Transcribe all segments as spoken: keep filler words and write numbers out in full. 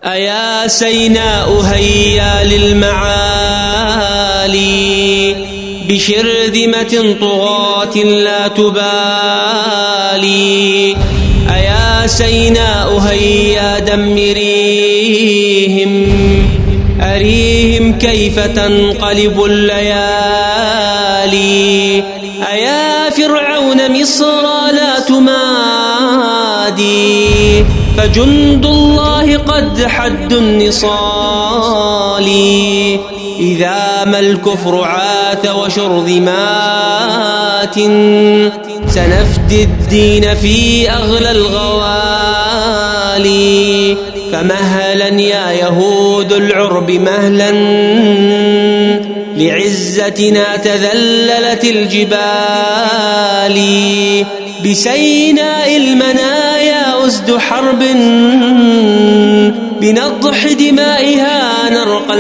أيا سيناء هيا للمعالي بشرذمة طغاة لا تبالي. أيا سيناء هيا دمريهم أريهم كيف تنقلب الليالي. أيا فرعون مصر لا تمادي فجند الله قد حد النصال. إذا ما الكفر عاث وشرذمات سنفدي الدين في أغلى الغوالي. فمهلا يا يهود العرب مهلا لعزتنا تذللت الجبال. بسيناء المنايا أسد حرب بنضح دمائها نرقى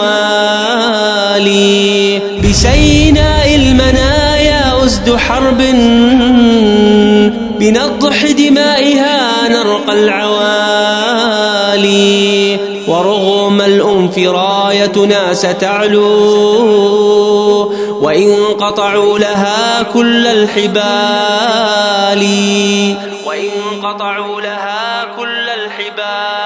العوالي. بسيناء المنايا أسد حرب بنضح دمائها نرقى العوالي. ورغم الأنف رايتنا ستعلو وإن قطعوا لها كل الحبال. وإن قطعوا لها كل الحبال.